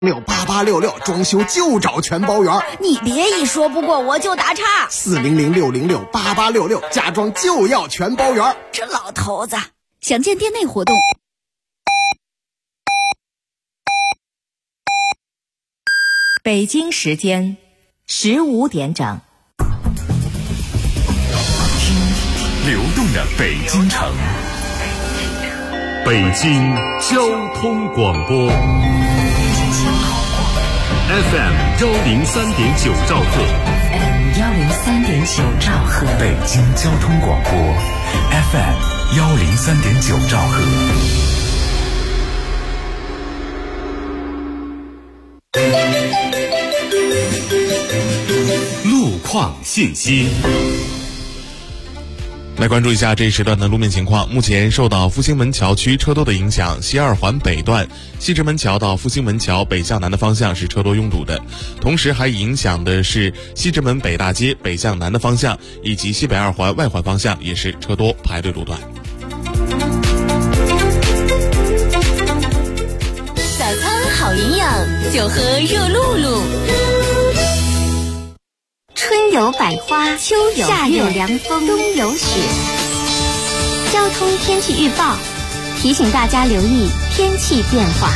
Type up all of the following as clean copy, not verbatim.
8866装修就找全包圆。 你别一说不过我就打岔。 400-606-8866家装就要全包圆。 这老头子，详见店内活动。 北京时间15点整。 听流动的北京城，北京交通广播 FM 103.9兆赫， 103.9兆赫， 北京交通广播 FM 103.9兆赫。路况信息。 来关注一下这一时段的路面情况。目前受到复兴门桥区车多的影响，西二环北段西直门桥到复兴门桥北向南的方向是车多拥堵的，同时还影响的是西直门北大街北向南的方向以及西北二环外环方向也是车多排队路段。 早餐好营养，就喝热露露。 春有百花，秋有夏有凉风，冬有雪。交通天气预报提醒大家留意天气变化。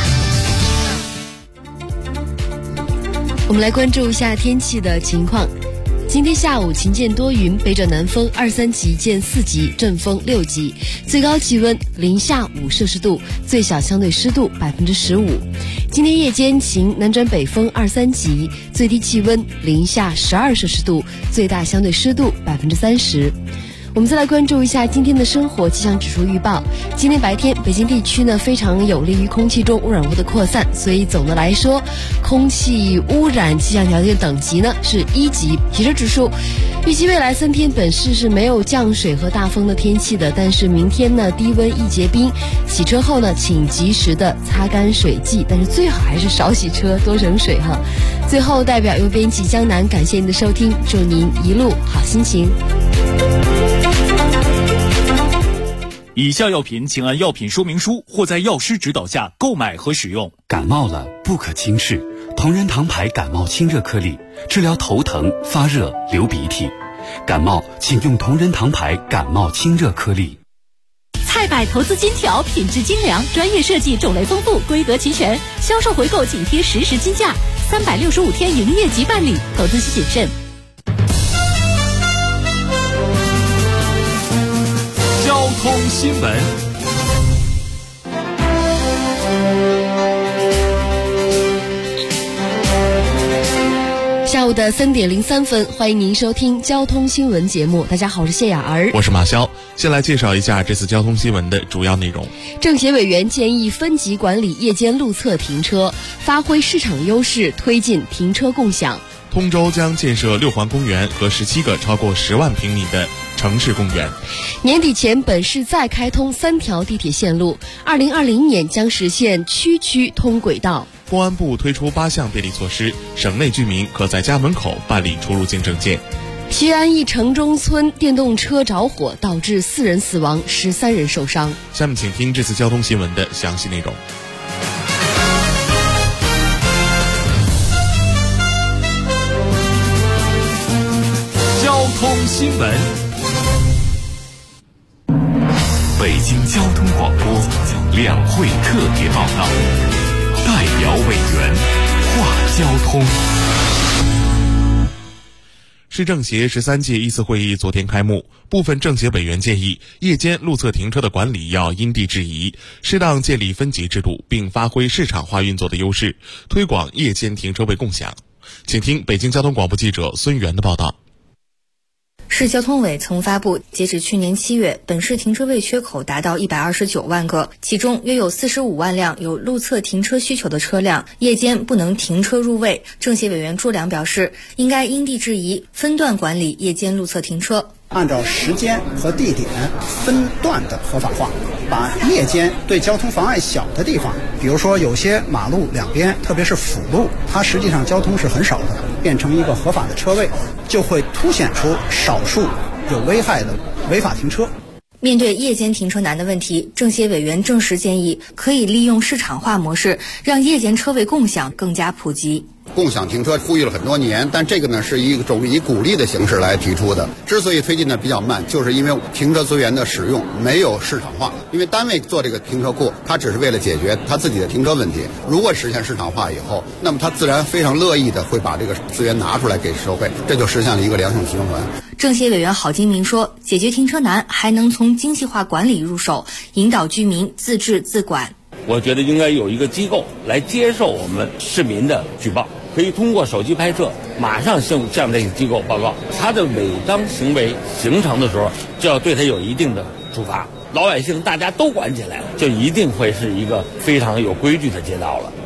我们来关注一下天气的情况。今天下午晴见多云，北转南风2-3级见4级，阵风6级，最高气温零下5摄氏度，最小相对湿度15%。今天夜间晴，南转北风2-3级，最低气温零下12摄氏度，最大相对湿度30%。我们再来关注一下今天的生活气象指数预报。今天白天北京地区呢非常有利于空气中污染物的扩散，所以总的来说空气污染气象条件等级呢是1级。体湿指数预计未来3天本市是没有降水和大风的天气的，但是明天呢低温易结冰，洗车后呢请及时的擦干水迹，但是最好还是少洗车多省水哈。最后代表邮编辑江南感谢您的收听，祝您一路好心情。 以下药品请按药品说明书或在药师指导下购买和使用。 感冒了不可轻视，同仁堂牌感冒清热颗粒，治疗头疼、发热、流鼻涕。感冒请用同仁堂牌感冒清热颗粒。 菜百投资金条，品质精良，专业设计，种类丰富，规格齐全，销售回购紧贴实时金价，365天营业即办理，投资需谨慎。 交通新闻。 下午的3点03分，欢迎您收听交通新闻节目。大家好，我是谢雅儿， 我是马潇。先来介绍一下这次交通新闻的主要内容。 政协委员建议分级管理夜间路侧停车，发挥市场优势，推进停车共享。 通州将建设6环公园和17个超过10万平米的城市公园。 年底前本市再开通3条地铁线路，2020年将实现区区通轨道。 公安部推出8项便利措施，省内居民可在家门口办理出入境证件。 西安一城中村电动车着火，导致4人死亡，13人受伤。 下面请听这次交通新闻的详细内容。 交通新闻。 北京交通广播两会特别报道，代表委员话交通。 市政协13届1次会议昨天开幕，部分政协委员建议，夜间路侧停车的管理要因地制宜，适当建立分级制度，并发挥市场化运作的优势，推广夜间停车位共享。请听北京交通广播记者孙源的报道。 市交通委曾发布，截止去年7月，本市停车位缺口达到129万个，其中约有45万辆有路侧停车需求的车辆，夜间不能停车入位。政协委员朱良表示，应该因地制宜，分段管理夜间路侧停车。 按照时间和地点分段的合法化，把夜间对交通妨碍小的地方，比如说有些马路两边，特别是辅路，它实际上交通是很少的，变成一个合法的车位，就会凸显出少数有危害的违法停车。 面对夜间停车难的问题，政协委员郑时建议，可以利用市场化模式，让夜间车位共享更加普及。 共享停车呼吁了很多年，但这个呢是一种以鼓励的形式来提出的。之所以推进的比较慢，就是因为停车资源的使用没有市场化。因为单位做这个停车库，它只是为了解决它自己的停车问题。如果实现市场化以后，那么它自然非常乐意的会把这个资源拿出来给社会，这就实现了一个良性循环。 政协委员郝金明说，解决停车难还能从精细化管理入手，引导居民自治自管。 我觉得应该有一个机构来接受我们市民的举报，可以通过手机拍摄，马上向这个机构报告。他的违章行为形成的时候，就要对他有一定的处罚。老百姓大家都管起来了，就一定会是一个非常有规矩的街道了。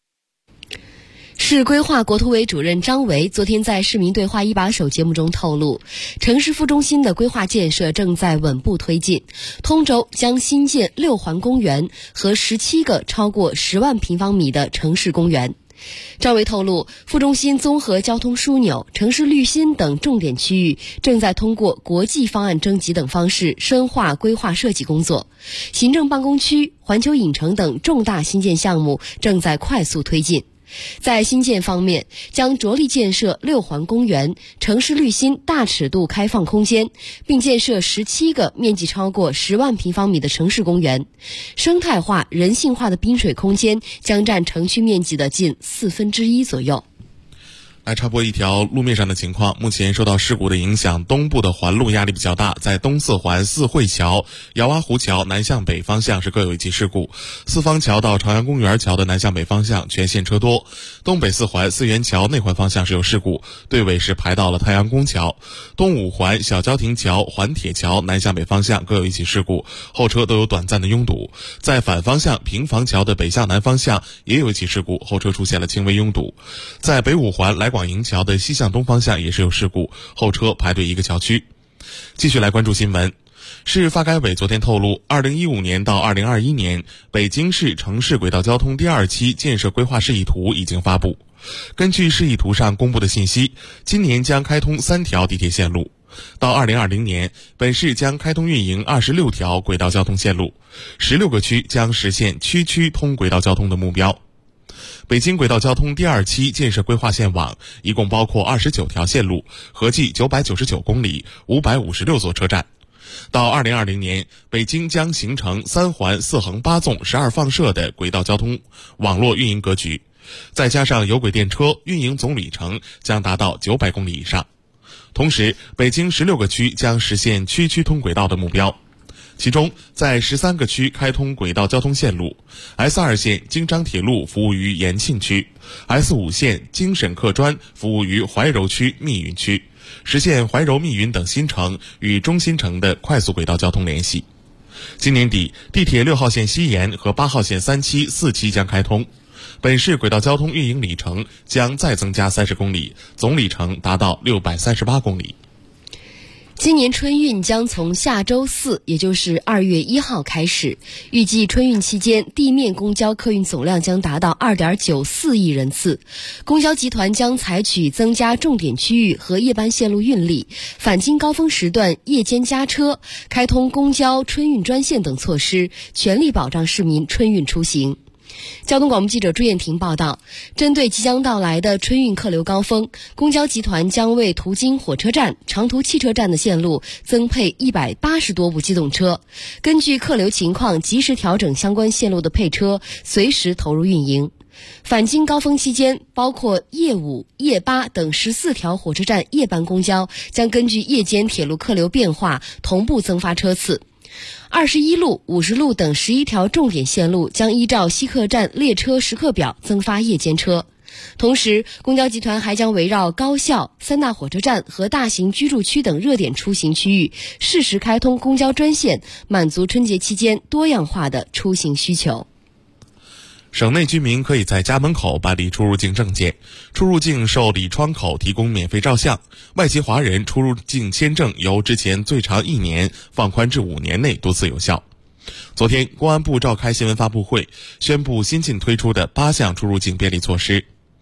市规划国土委主任张维昨天在市民对话一把手节目中透露，城市副中心的规划建设正在稳步推进，通州将新建6环公园和17个超过10万平方米的城市公园。张维透露，副中心综合交通枢纽、城市绿心等重点区域正在通过国际方案征集等方式深化规划设计工作，行政办公区、环球影城等重大新建项目正在快速推进。在新建方面，将着力建设6环公园、城市绿心大尺度开放空间，并建设17个面积超过10万平方米的城市公园。生态化、人性化的滨水空间将占城区面积的近1/4左右。 来插播一条路面上的情况，目前受到事故的影响，东部的环路压力比较大，在东四环四惠桥、姚洼湖桥南向北方向是各有一起事故，四方桥到朝阳公园桥的南向北方向全线车多，东北四环四元桥内环方向是有事故，队尾是排到了太阳宫桥，东五环小交亭桥、环铁桥南向北方向各有一起事故，后车都有短暂的拥堵，在反方向平房桥的北向南方向也有一起事故，后车出现了轻微拥堵，在北五环来广营桥的西向东方向也是有事故，后车排队一个桥区。继续来关注新闻。市发改委昨天透露，2015年到2021年，北京市城市轨道交通第2期建设规划示意图已经发布。根据示意图上公布的信息，今年将开通3条地铁线路。到2020年，本市将开通运营26条轨道交通线路，16个区将实现区区通轨道交通的目标。北京轨道交通第2期建设规划线网一共包括29条线路，合计999公里，556座车站。到2020年，北京将形成3环4横8纵12放射的轨道交通网络运营格局，再加上有轨电车，运营总里程将达到900公里以上。同时，北京16个区将实现区区通轨道的目标。其中，在13个区开通轨道交通线路 ，S2 线京张铁路服务于延庆区 ，S5 线京沈客专服务于怀柔区密云区，实现怀柔密云等新城与中心城的快速轨道交通联系。今年底，地铁6号线西延和8号线3期、4期将开通，本市轨道交通运营里程将再增加30公里，总里程达到638公里。 今年春运将从下周4，也就是2月1号开始，预计春运期间地面公交客运总量将达到2.94亿人次。公交集团将采取增加重点区域和夜班线路运力、返京高峰时段夜间加车、开通公交春运专线等措施，全力保障市民春运出行。交通广播记者朱艳婷报道，针对即将到来的春运客流高峰，公交集团将为途经火车站、长途汽车站的线路增配180多部机动车，根据客流情况及时调整相关线路的配车，随时投入运营。返京高峰期间，包括夜5、夜8等14条火车站夜班公交将根据夜间铁路客流变化同步增发车次。21路、50路等11条重点线路将依照西客站列车时刻表增发夜间车。同时，公交集团还将围绕高校、3大火车站和大型居住区等热点出行区域，适时开通公交专线，满足春节期间多样化的出行需求。 省内居民可以在家门口办理出入境证件，出入境受理窗口提供免费照相，外籍华人出入境签证由之前最长1年放宽至5年内多次有效。昨天，公安部召开新闻发布会，宣布新近推出的8项出入境便利措施。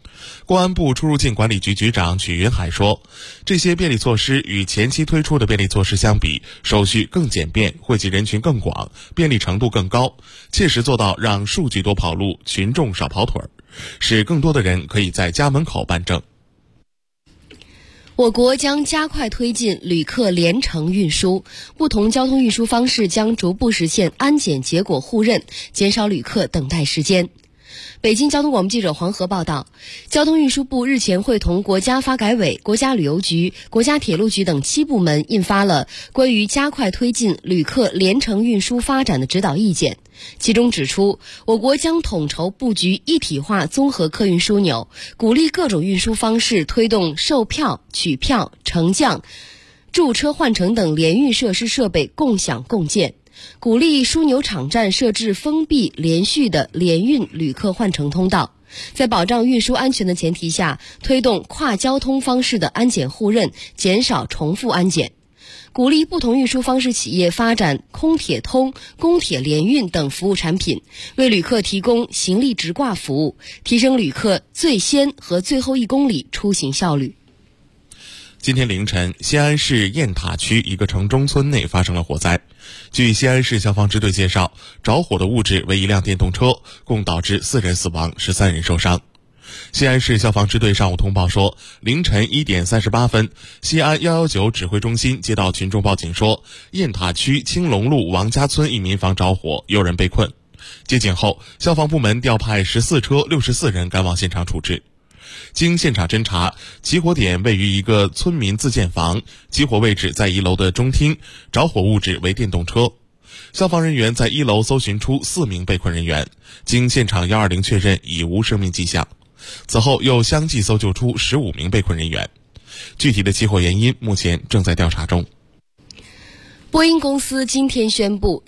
公安部出入境管理局局长曲云海说，这些便利措施与前期推出的便利措施相比，手续更简便，惠及人群更广，便利程度更高，切实做到让数据多跑路，群众少跑腿儿，使更多的人可以在家门口办证。 我国将加快推进旅客联程运输，不同交通运输方式将逐步实现安检结果互认，减少旅客等待时间。北京交通广播记者黄河报道，交通运输部日前会同国家发改委、国家旅游局、国家铁路局等7部门印发了关于加快推进旅客联程运输发展的指导意见。其中指出，我国将统筹布局一体化综合客运枢纽，鼓励各种运输方式推动售票、取票、乘降、驻车换乘等联运设施设备共享共建，鼓励枢纽场站设置封闭连续的联运旅客换乘通道，在保障运输安全的前提下，推动跨交通方式的安检互认，减少重复安检，鼓励不同运输方式企业发展空铁通、公铁联运等服务产品，为旅客提供行李直挂服务，提升旅客最先和最后1公里出行效率。 今天凌晨，西安市雁塔区一个城中村内发生了火灾。据西安市消防支队介绍，着火的物质为一辆电动车，共导致4人死亡，13人受伤。西安市消防支队上午通报说，凌晨1点38分，西安119指挥中心接到群众报警说，雁塔区青龙路王家村一民房着火，有人被困。接警后，消防部门调派14车64人赶往现场处置。经现场侦查，起火点位于一个村民自建房，起火位置在1楼的中厅，着火物质为电动车。消防人员在1楼搜寻出4名被困人员，经现场120确认已无生命迹象。此后又相继搜救出15名被困人员，具体的起火原因目前正在调查中。 波音公司今天宣布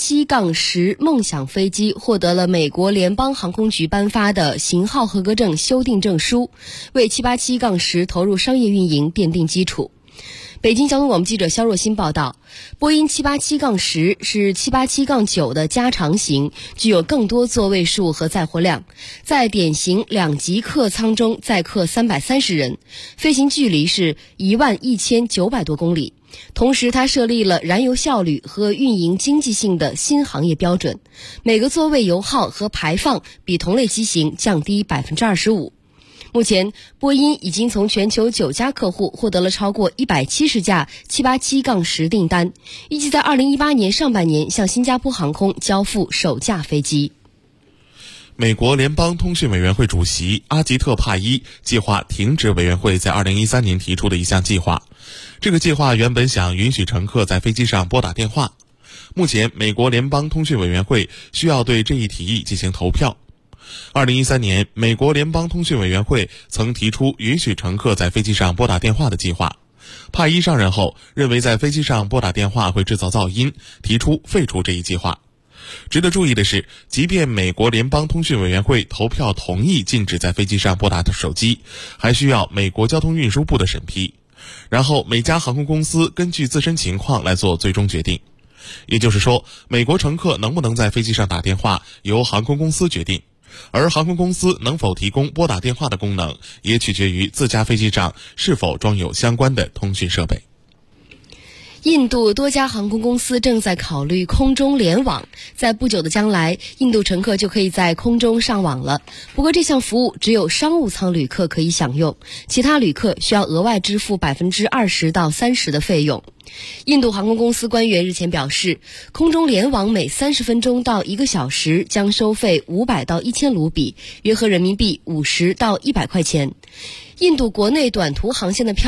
，787-10梦想飞机获得了美国联邦航空局颁发的型号合格证修订证书，为787-10投入商业运营奠定基础。北京交通广播记者肖若欣报道，波音787-10是787-9的加长型，具有更多座位数和载货量，在典型2级客舱中载客330人，飞行距离是11900多公里。同时，它设立了燃油效率和运营经济性的新行业标准，每个座位油耗和排放比同类机型降低 25%。目前，波音已经从全球9家客户获得了超过170架787-10订单，预计在2018年上半年向新加坡航空交付首架飞机。 美国联邦通讯委员会主席阿吉特·帕伊计划停止委员会在2013年提出的一项计划。这个计划原本想允许乘客在飞机上拨打电话。目前，美国联邦通讯委员会需要对这一提议进行投票。2013年，美国联邦通讯委员会曾提出允许乘客在飞机上拨打电话的计划。帕伊上任后，认为在飞机上拨打电话会制造噪音，提出废除这一计划。值得注意的是，即便美国联邦通讯委员会投票同意禁止在飞机上拨打的手机，还需要美国交通运输部的审批，然后每家航空公司根据自身情况来做最终决定。也就是说，美国乘客能不能在飞机上打电话，由航空公司决定，而航空公司能否提供拨打电话的功能，也取决于自家飞机上是否装有相关的通讯设备。 印度多家航空公司正在考虑空中联网，在不久的将来，印度乘客就可以在空中上网了。不过这项服务只有商务舱旅客可以享用，其他旅客需要额外支付20%到30%的费用。印度航空公司官员日前表示，空中联网每30分钟到1个小时将收费500到1000卢比，约合人民币50到100块钱。印度国内短途航线的票